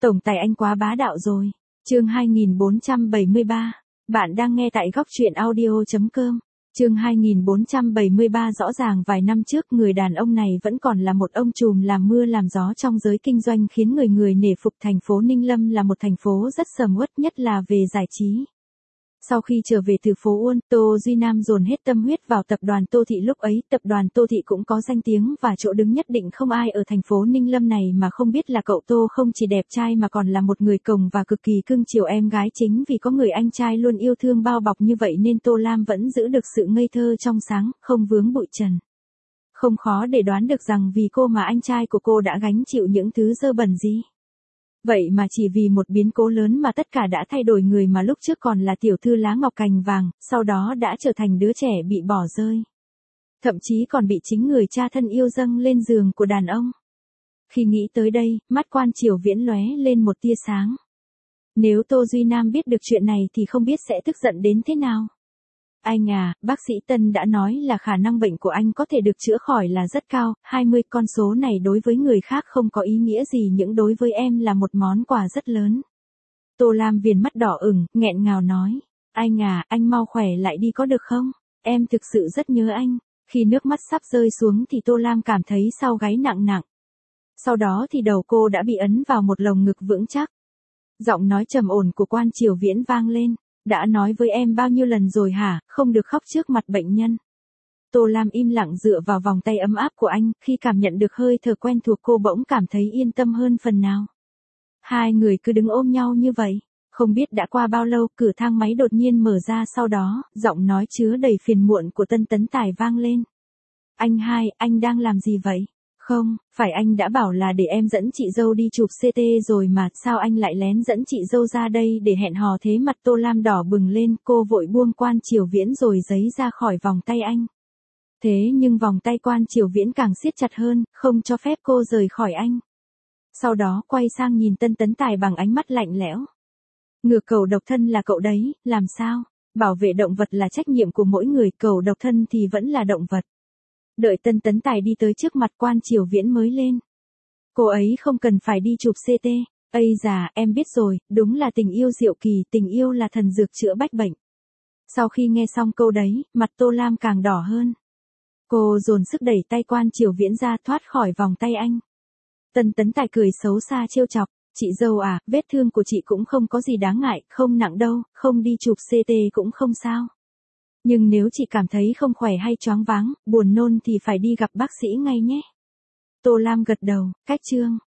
Tổng tài anh quá bá đạo rồi. Chương 2473. Bạn đang nghe tại góc truyện audio.com. Chương 2473. Rõ ràng vài năm trước người đàn ông này vẫn còn là một ông trùm làm mưa làm gió trong giới kinh doanh, khiến người người nể phục. Thành phố Ninh Lâm là một thành phố rất sầm uất, nhất là về giải trí. Sau khi trở về từ phố Uôn, Tô Duy Nam dồn hết tâm huyết vào tập đoàn Tô Thị. Lúc ấy, tập đoàn Tô Thị cũng có danh tiếng và chỗ đứng nhất định, không ai ở thành phố Ninh Lâm này mà không biết là cậu Tô không chỉ đẹp trai mà còn là một người cồng và cực kỳ cưng chiều em gái. Chính vì có người anh trai luôn yêu thương bao bọc như vậy nên Tô Lam vẫn giữ được sự ngây thơ trong sáng, không vướng bụi trần. Không khó để đoán được rằng vì cô mà anh trai của cô đã gánh chịu những thứ dơ bẩn gì. Vậy mà chỉ vì một biến cố lớn mà tất cả đã thay đổi. Người mà lúc trước còn là tiểu thư lá ngọc cành vàng, sau đó đã trở thành đứa trẻ bị bỏ rơi. Thậm chí còn bị chính người cha thân yêu dâng lên giường của đàn ông. Khi nghĩ tới đây, mắt Quan Triều Viễn lóe lên một tia sáng. Nếu Tô Duy Nam biết được chuyện này thì không biết sẽ tức giận đến thế nào. Anh à, bác sĩ Tân đã nói là khả năng bệnh của anh có thể được chữa khỏi là rất cao, 20. Con số này đối với người khác không có ý nghĩa gì nhưng đối với em là một món quà rất lớn. Tô Lam viền mắt đỏ ửng, nghẹn ngào nói. Anh à, anh mau khỏe lại đi có được không? Em thực sự rất nhớ anh. Khi nước mắt sắp rơi xuống thì Tô Lam cảm thấy sau gáy nặng nặng. Sau đó thì đầu cô đã bị ấn vào một lồng ngực vững chắc. Giọng nói trầm ổn của Quan Triều Viễn vang lên. Đã nói với em bao nhiêu lần rồi hả, không được khóc trước mặt bệnh nhân. Tô Lam im lặng dựa vào vòng tay ấm áp của anh, khi cảm nhận được hơi thở quen thuộc cô bỗng cảm thấy yên tâm hơn phần nào. Hai người cứ đứng ôm nhau như vậy, không biết đã qua bao lâu, cửa thang máy đột nhiên mở ra, sau đó, giọng nói chứa đầy phiền muộn của Tân Tấn Tài vang lên. Anh hai, anh đang làm gì vậy? Không, phải anh đã bảo là để em dẫn chị dâu đi chụp CT rồi mà, sao anh lại lén dẫn chị dâu ra đây để hẹn hò thế? Mặt Tô Lam đỏ bừng lên, cô vội buông Quan Triều Viễn rồi giấy ra khỏi vòng tay anh. Thế nhưng vòng tay Quan Triều Viễn càng siết chặt hơn, không cho phép cô rời khỏi anh. Sau đó quay sang nhìn Tân Tấn Tài bằng ánh mắt lạnh lẽo. Ngừa cầu độc thân là cậu đấy, làm sao? Bảo vệ động vật là trách nhiệm của mỗi người, cầu độc thân thì vẫn là động vật. Đợi Tân Tấn Tài đi tới trước mặt Quan Triều Viễn mới lên. Cô ấy không cần phải đi chụp CT. Ây già, em biết rồi, đúng là tình yêu diệu kỳ, tình yêu là thần dược chữa bách bệnh. Sau khi nghe xong câu đấy, mặt Tô Lam càng đỏ hơn. Cô dồn sức đẩy tay Quan Triều Viễn ra, thoát khỏi vòng tay anh. Tân Tấn Tài cười xấu xa trêu chọc. Chị dâu à, vết thương của chị cũng không có gì đáng ngại, không nặng đâu, không đi chụp CT cũng không sao. Nhưng nếu chị cảm thấy không khỏe hay choáng váng, buồn nôn thì phải đi gặp bác sĩ ngay nhé. Tô Lam gật đầu, cách chương.